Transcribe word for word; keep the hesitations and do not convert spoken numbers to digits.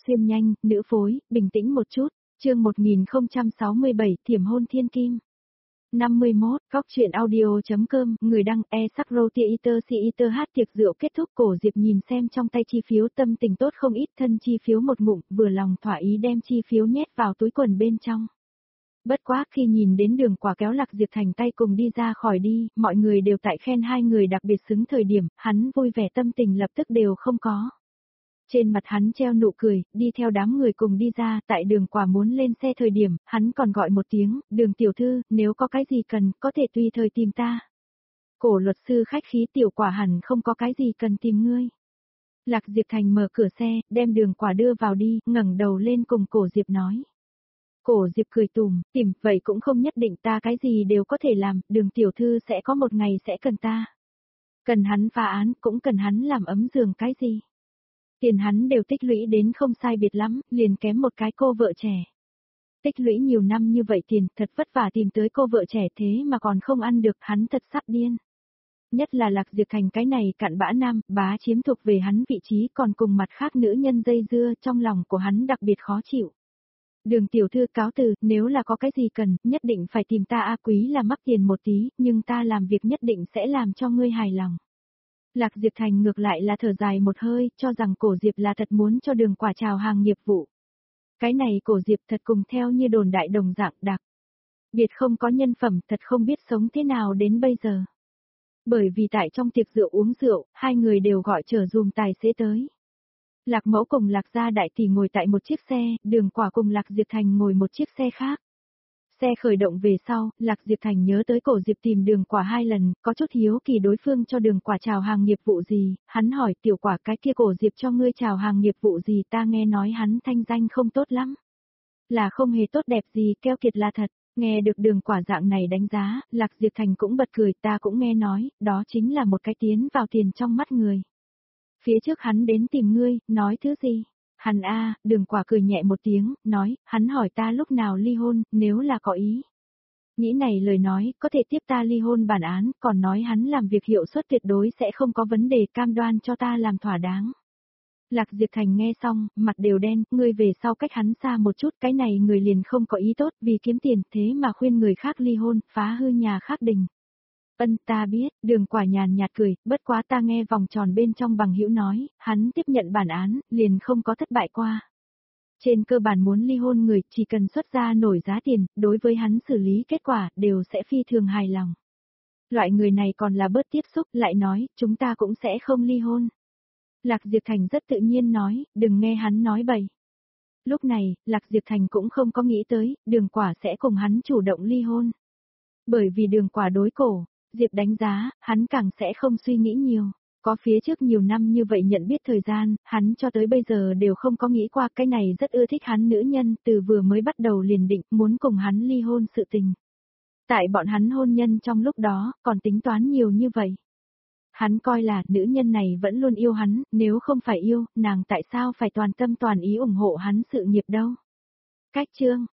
xuyên nhanh, nữ phối, bình tĩnh một chút, chương một nghìn không trăm sáu mươi bảy, thiểm hôn thiên kim. năm mươi mốt, góc chuyện audio.com, người đăng, e sắc rô tia iter si iter hát tiệc rượu kết thúc. Cổ Diệp nhìn xem trong tay chi phiếu, tâm tình tốt không ít, thân chi phiếu một ngụm, vừa lòng thỏa ý đem chi phiếu nhét vào túi quần bên trong. Bất quá khi nhìn đến Đường Quả kéo Lạc Diệp Thành tay cùng đi ra khỏi đi, mọi người đều tại khen hai người đặc biệt xứng thời điểm, hắn vui vẻ tâm tình lập tức đều không có. Trên mặt hắn treo nụ cười, đi theo đám người cùng đi ra, tại Đường Quả muốn lên xe thời điểm, hắn còn gọi một tiếng, Đường tiểu thư, nếu có cái gì cần, có thể tùy thời tìm ta. Cổ luật sư khách khí, tiểu Quả hẳn không có cái gì cần tìm ngươi. Lạc Diệp Thành mở cửa xe, đem Đường Quả đưa vào đi, ngẩng đầu lên cùng Cổ Diệp nói. Cổ Diệp cười tùm, tìm, vậy cũng không nhất định, ta cái gì đều có thể làm, Đường tiểu thư sẽ có một ngày sẽ cần ta. Cần hắn phá án, cũng cần hắn làm ấm giường cái gì. Tiền hắn đều tích lũy đến không sai biệt lắm, liền kém một cái cô vợ trẻ. Tích lũy nhiều năm như vậy tiền, thật vất vả tìm tới cô vợ trẻ thế mà còn không ăn được, hắn thật sắp điên. Nhất là Lạc Diệp Thành cái này cặn bã nam, bá chiếm thuộc về hắn vị trí, còn cùng mặt khác nữ nhân dây dưa, trong lòng của hắn đặc biệt khó chịu. Đường tiểu thư cáo từ, nếu là có cái gì cần, nhất định phải tìm ta. A Quý là mắc tiền một tí, nhưng ta làm việc nhất định sẽ làm cho ngươi hài lòng. Lạc Diệp Thành ngược lại là thở dài một hơi, cho rằng Cổ Diệp là thật muốn cho Đường Quả chào hàng nghiệp vụ. Cái này Cổ Diệp thật cùng theo như đồn đại đồng dạng đặc biệt không có nhân phẩm, thật không biết sống thế nào đến bây giờ. Bởi vì tại trong tiệc rượu uống rượu, hai người đều gọi chở dùm tài xế tới. Lạc Mẫu cùng Lạc Gia đại tỷ ngồi tại một chiếc xe, Đường Quả cùng Lạc Diệp Thành ngồi một chiếc xe khác. Xe khởi động về sau, Lạc Diệp Thành nhớ tới Cổ Diệp tìm Đường Quả hai lần, có chút hiếu kỳ đối phương cho Đường Quả chào hàng nghiệp vụ gì, hắn hỏi tiểu Quả cái kia Cổ Diệp cho ngươi chào hàng nghiệp vụ gì, ta nghe nói hắn thanh danh không tốt lắm. Là không hề tốt đẹp gì, keo kiệt là thật. Nghe được Đường Quả dạng này đánh giá, Lạc Diệp Thành cũng bật cười, ta cũng nghe nói, đó chính là một cái tiến vào tiền trong mắt người. Phía trước hắn đến tìm ngươi, nói thứ gì? Hắn a, Đường Quả cười nhẹ một tiếng, nói, hắn hỏi ta lúc nào ly hôn, nếu là có ý. Nghĩ này lời nói, có thể tiếp ta ly hôn bản án, còn nói hắn làm việc hiệu suất tuyệt đối sẽ không có vấn đề, cam đoan cho ta làm thỏa đáng. Lạc Diệp Thành nghe xong, mặt đều đen, ngươi về sau cách hắn xa một chút, cái này người liền không có ý tốt, vì kiếm tiền, thế mà khuyên người khác ly hôn, phá hư nhà khác đình. Ân, ta biết, Đường Quả nhàn nhạt cười, bất quá ta nghe vòng tròn bên trong bằng hữu nói, hắn tiếp nhận bản án, liền không có thất bại qua. Trên cơ bản muốn ly hôn người, chỉ cần xuất ra nổi giá tiền, đối với hắn xử lý kết quả, đều sẽ phi thường hài lòng. Loại người này còn là bớt tiếp xúc, lại nói, chúng ta cũng sẽ không ly hôn. Lạc Diệp Thành rất tự nhiên nói, đừng nghe hắn nói bậy. Lúc này, Lạc Diệp Thành cũng không có nghĩ tới, Đường Quả sẽ cùng hắn chủ động ly hôn. Bởi vì Đường Quả đối Cổ Diệp đánh giá, hắn càng sẽ không suy nghĩ nhiều. Có phía trước nhiều năm như vậy nhận biết thời gian, hắn cho tới bây giờ đều không có nghĩ qua cái này rất ưa thích hắn nữ nhân, từ vừa mới bắt đầu liền định muốn cùng hắn ly hôn sự tình. Tại bọn hắn hôn nhân trong lúc đó, còn tính toán nhiều như vậy. Hắn coi là nữ nhân này vẫn luôn yêu hắn, nếu không phải yêu, nàng tại sao phải toàn tâm toàn ý ủng hộ hắn sự nghiệp đâu. Cách chương,